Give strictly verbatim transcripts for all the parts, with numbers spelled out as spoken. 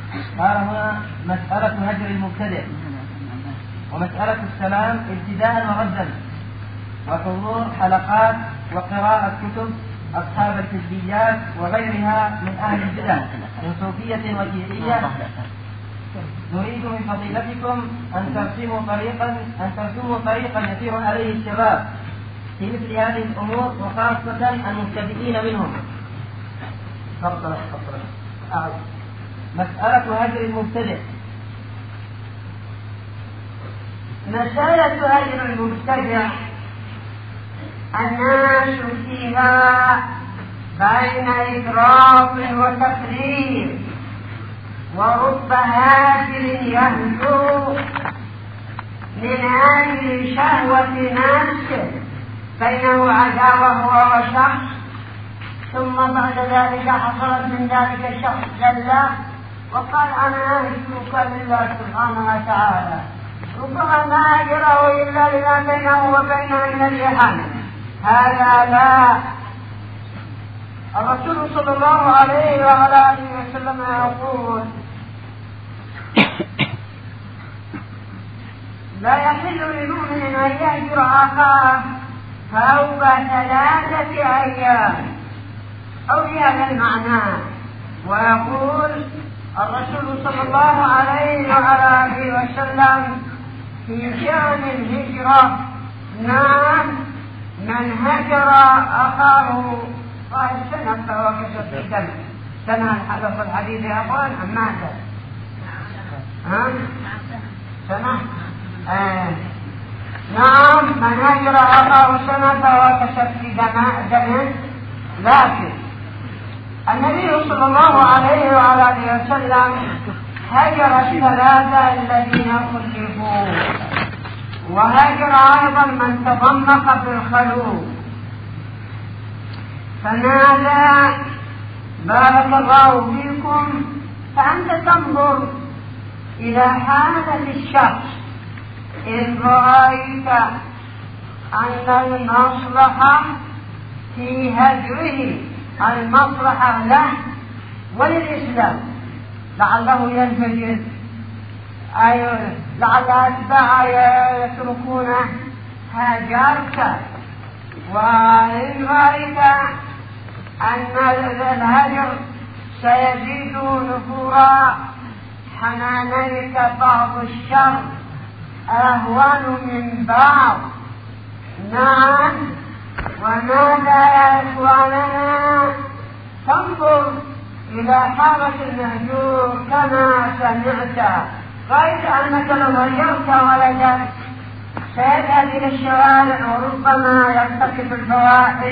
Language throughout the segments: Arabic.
قال هنا مسألة هجر المبتدع ومسألة السلام ابتداء وردا وحضور حلقات وقراءة كتب أصحاب الحزبيات وغيرها من أهل البدع من صوفية وشيعية. نريد من فضيلتكم أن ترسموا طريقا أن ترسموا طريقا يسير عليه الشباب في مثل هذه الأمور وخاصة المبتدئين منهم. تفضل تفضل. أعد. مسألة هجر المبتدع. مسألة هجر المبتدع الناس فيها بين إفراط وتفريط، ورب هاجر يهجو من أجل شهوة نفسه بينه عداوة هو وشخص، ثم بعد ذلك حصلت من ذلك الشخص زلة وقال أنا أهجوك لله سبحانه وتعالى، ربما ما أجره إلا لما بينه وبينه من الإحانة. هذا لا. الرسول صلى الله عليه وعلى آله وسلم يقول لا يحل لمؤمن أن يهجر أخاه فوق ثلاثة أيام أو بهذا المعنى. ويقول الرسول صلى الله عليه وعلى آله وسلم في شأن الهجرة نعم من هجر أخاه قال سنة فهو كسب دم. سنة حدث الحديث يا أخوان أم ماذا؟ ها؟ سنة؟ آه. نعم من هجر أخاه سنة فهو كسب دم. لكن النبي صلى الله عليه وعلى آله وسلم هجر الثلاثة الذين خلفوا، وهجر أيضا من تضمق بالخلوق. فماذا بارك الله فيكم فأنت تنظر إلى حالة الشخص إن رأيت أن المصلحة في هجره المصلحة له وللإسلام لعله ينفجر، أي لعل أتباع يتركونه هاجرت. وإن رأيت أن الهجر سيزيد نفورا حنانيك بعض الشر أهون من بعض. نعم. وماذا يا إخواننا؟ تنظر إلى حالة المهجور كما سمعت. رأيت أنك لو غيرت ولدك سيذهب إلى الشوارع وربما يرتكب الفواحش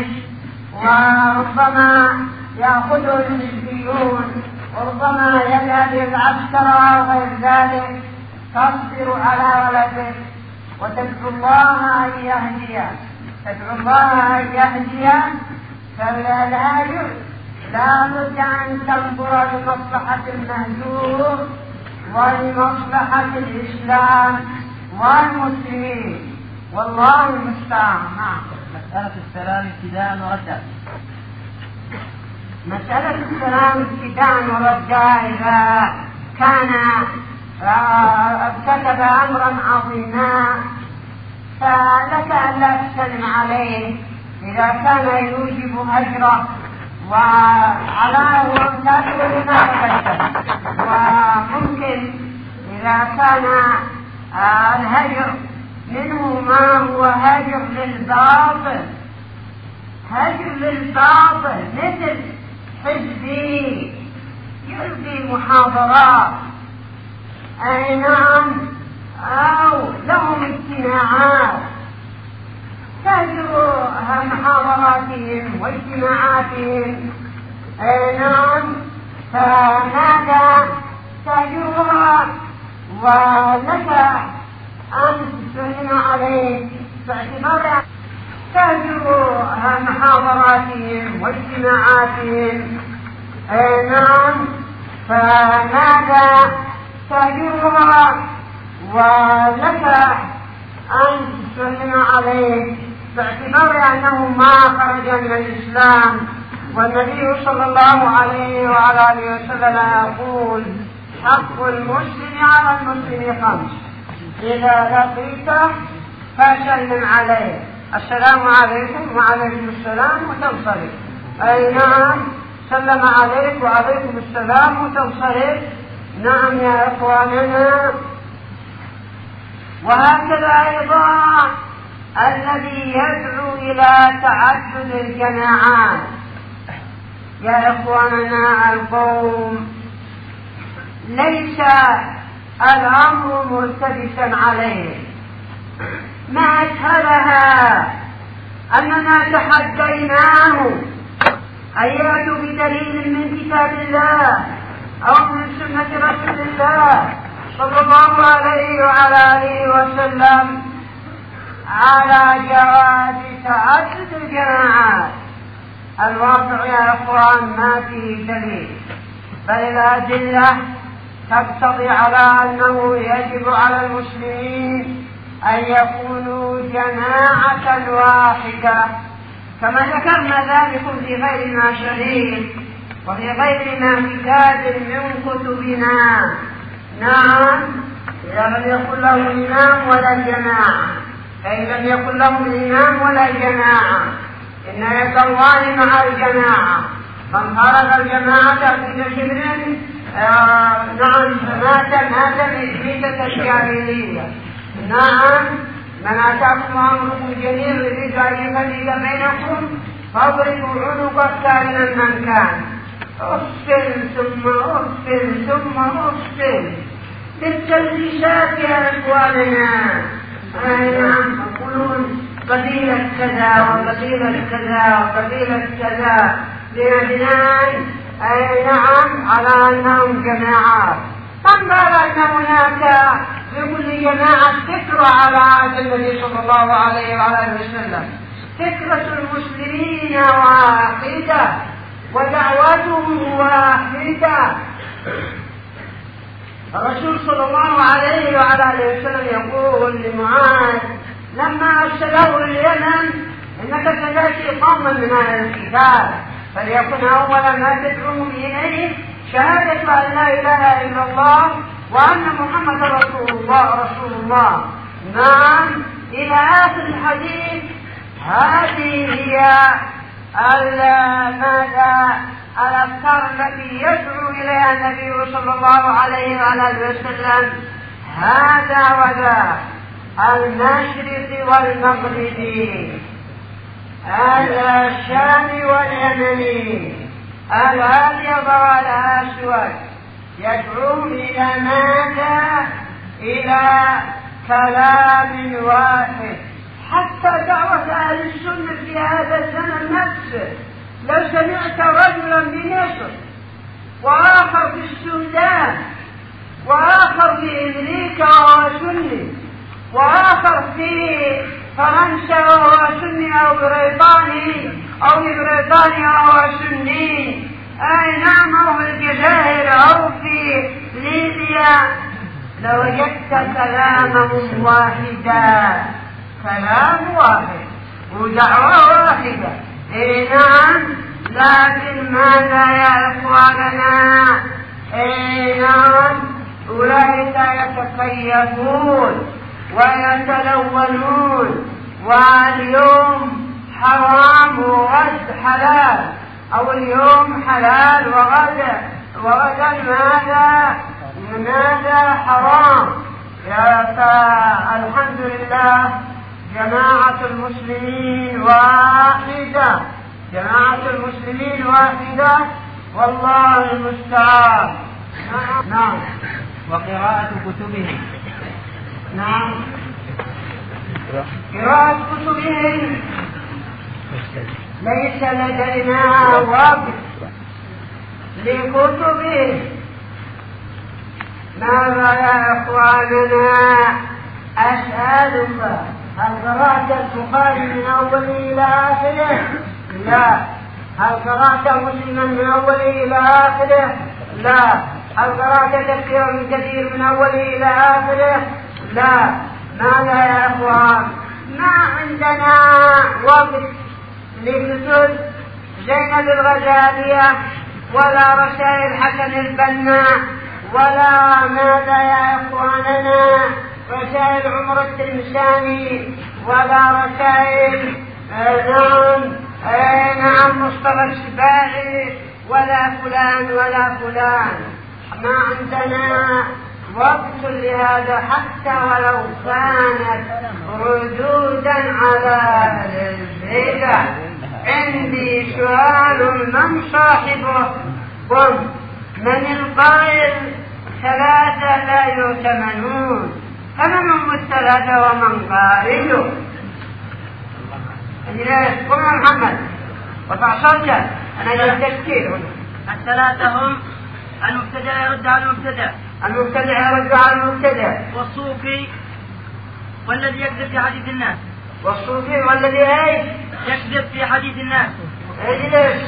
وربما يأخذه الحزبيون وربما يذهب إلى العسكر وغير ذلك. تصبر على ولدك وتدعو الله أن يهديه تدعو الله أن يهديه. فالهاجر لا بد أن تنظر لمصلحة المهجور ولمصلحة الإسلام والمسلمين والله المستعان. مسألة السلام ابتداء وردا. مسألة السلام ابتداء وردا إذا كان ارتكب أمرا عظيما فلك أن لا تسلم عليه إذا كان يوجب هجره وعلى ومتاكد ما تبدل. وممكن إذا كان الهجر منه ما هو هجر للباطل هجر للباطل مثل حزبي يلقي محاضرات أي نعم أو لهم اجتماعات تهجر محاضراتهم واجتماعاتهم أي نعم فماذا تهجرها ولك أن تسلم عليه باعتبار تهجر محاضراتهم واجتماعاتهم أي نعم فماذا تهجرها ولك أن تسلم عليه باعتبار أنه ما خرج من الإسلام. والنبي صلى الله عليه وعلى آله وسلم يقول حق المسلم على المسلم خمس: إذا لقيته فسلم عليه: السلام عليكم. وعليكم السلام، وتنصرف. أي نعم، سلم عليك وعليكم السلام وتنصرف. نعم يا إخواننا. وهكذا أيضا الذي يدعو إلى تعدد الجماعات. يا إخواننا، القوم ليس الأمر ملتبسا عليه. ما أسهلها أننا تحديناه أن يأتوا بدليل من كتاب الله أو من سنة رسول الله صلى الله عليه وعلى آله وسلم على جواز تعدد الجماعات. الواقع يا إخوان ما فيه دليل، بل الأدلة تقتضي على أنه يجب على المسلمين أن يكونوا جماعة واحدة، كما ذكرنا ذلك في غير ما شهيد وفي غير ما كتاب من كتبنا. نعم، إذا لم يكن له الإمام ولا الجماعة، فإن لم يكن له الإمام ولا الجماعة إن يد الله مع الجماعة. من خرج الجماعة في شبر آه نعم مات مات ميتة الجاهلية. نعم، من أتاكم أمركم جميع يريد أن يفرق بينكم فاضربوا عنق كائنا من كان. أفصل ثم أفصل ثم أفصل بالتلبيسات يا إخواننا. أي نعم، يقولون قبيلة كذا وقبيلة كذا وقبيلة كذا بناء أي نعم على أنهم جماعات. من بال أن هناك لكل جماعة فكرة على عهد النبي صلى الله عليه وعلى وسلم. فكرة المسلمين واحدة ودعوتهم واحدة. الرسول صلى الله عليه وعلى وسلم يقول لمعاذ لما أرسله اليمن: إنك ستأتي قوما من أهل الكتاب فليكن أول ما تدعوهم إليه شهادة أن لا إله إلا الله وأن محمد رسول الله رسول الله. نعم، إلى آخر الحديث. هذه هي ماذا الأفكار التي يدعو إليها النبي صلى الله عليه وعلى وسلم. هذا وذا المشرق والمغرب، الشام واليمن، الأبيض والأسود، يدعوهم إلى ماذا؟ إلى كلام واحد. حتى دعوة أهل السنة في هذا الزمن نفسه، لو سمعت رجلا بمصر وآخر في السودان وآخر في أمريكا وهو سني وآخر في فرنسا وهو سني أو بريطاني أو في بريطانيا وهو سني، أي نعم، أو في الجزائر أو في ليبيا، لوجدت كلامهم واحدا، كلام واحد ودعوة واحدة. إيه نعم، لكن ماذا يا إخواننا؟ إيه نعم، أولئك يتكيفون ويتلونون، واليوم حرام وغد حلال، أو اليوم حلال وغد وغدا ماذا؟ ماذا حرام. فالحمد لله جماعة المسلمين واحدة، جماعة المسلمين واحدة، والله المستعان. نعم. وقراءة كتبهم. نعم، قراءة كتبهم ليس لدينا وقت لكتبهم. ماذا يا إخواننا؟ أسألك، هل قرأت البخاري من أوله إلى آخره؟ لا. هل قرأت مسلما من أوله إلى آخره؟ لا. هل قرأت تفسير ابن كثير من أوله إلى آخره؟ لا. ماذا يا إخوان؟ ما عندنا وقت لكتب زينب الغزالية ولا رسائل حسن البنا ولا ماذا يا إخواننا رسائل عمر التلمساني ولا رسائل نعم نعم مصطفى السباعي ولا فلان ولا فلان. ما عندنا وقت لهذا حتى ولو كانت ردودا على البدع. عندي سؤال: من صاحبه؟ قم من القائل ثلاثة لا يؤتمنون؟ فمن هم الثلاثة ومن قائله؟ قم يا محمد وارفع صوتك، أنا جاي تفكير. الثلاثة هم: المبتدع يرد على المبتدع، المبتدع يرد على المبتدع، والصوفي والذي يكذب في حديث الناس، والصوفي والذي ايش؟ يكذب في حديث الناس، اجلس،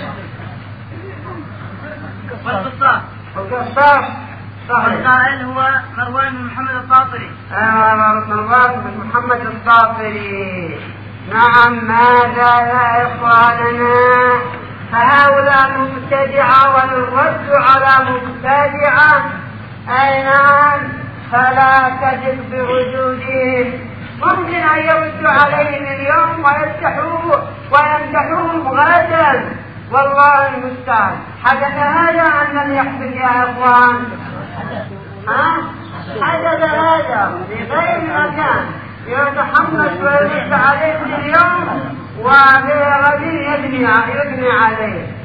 والقصاص، والقصاص والقائل هو مروان بن محمد الطاطري. آه مروان بن محمد الطاطري. نعم. ماذا يا إخواننا؟ فهؤلاء مبتدعة والرد على مبتدعة. أي نعم. فلا تجد بوجودهم. ممكن أن يردوا عليهم اليوم ويفتحوه ويمدحوهم غدا، والله المستعان. حدث هذا عن من يحدث يا إخوان؟ ها؟ حدث هذا في غير مكان يتحمس ويرد عليه اليوم وفي غد يبني عليه.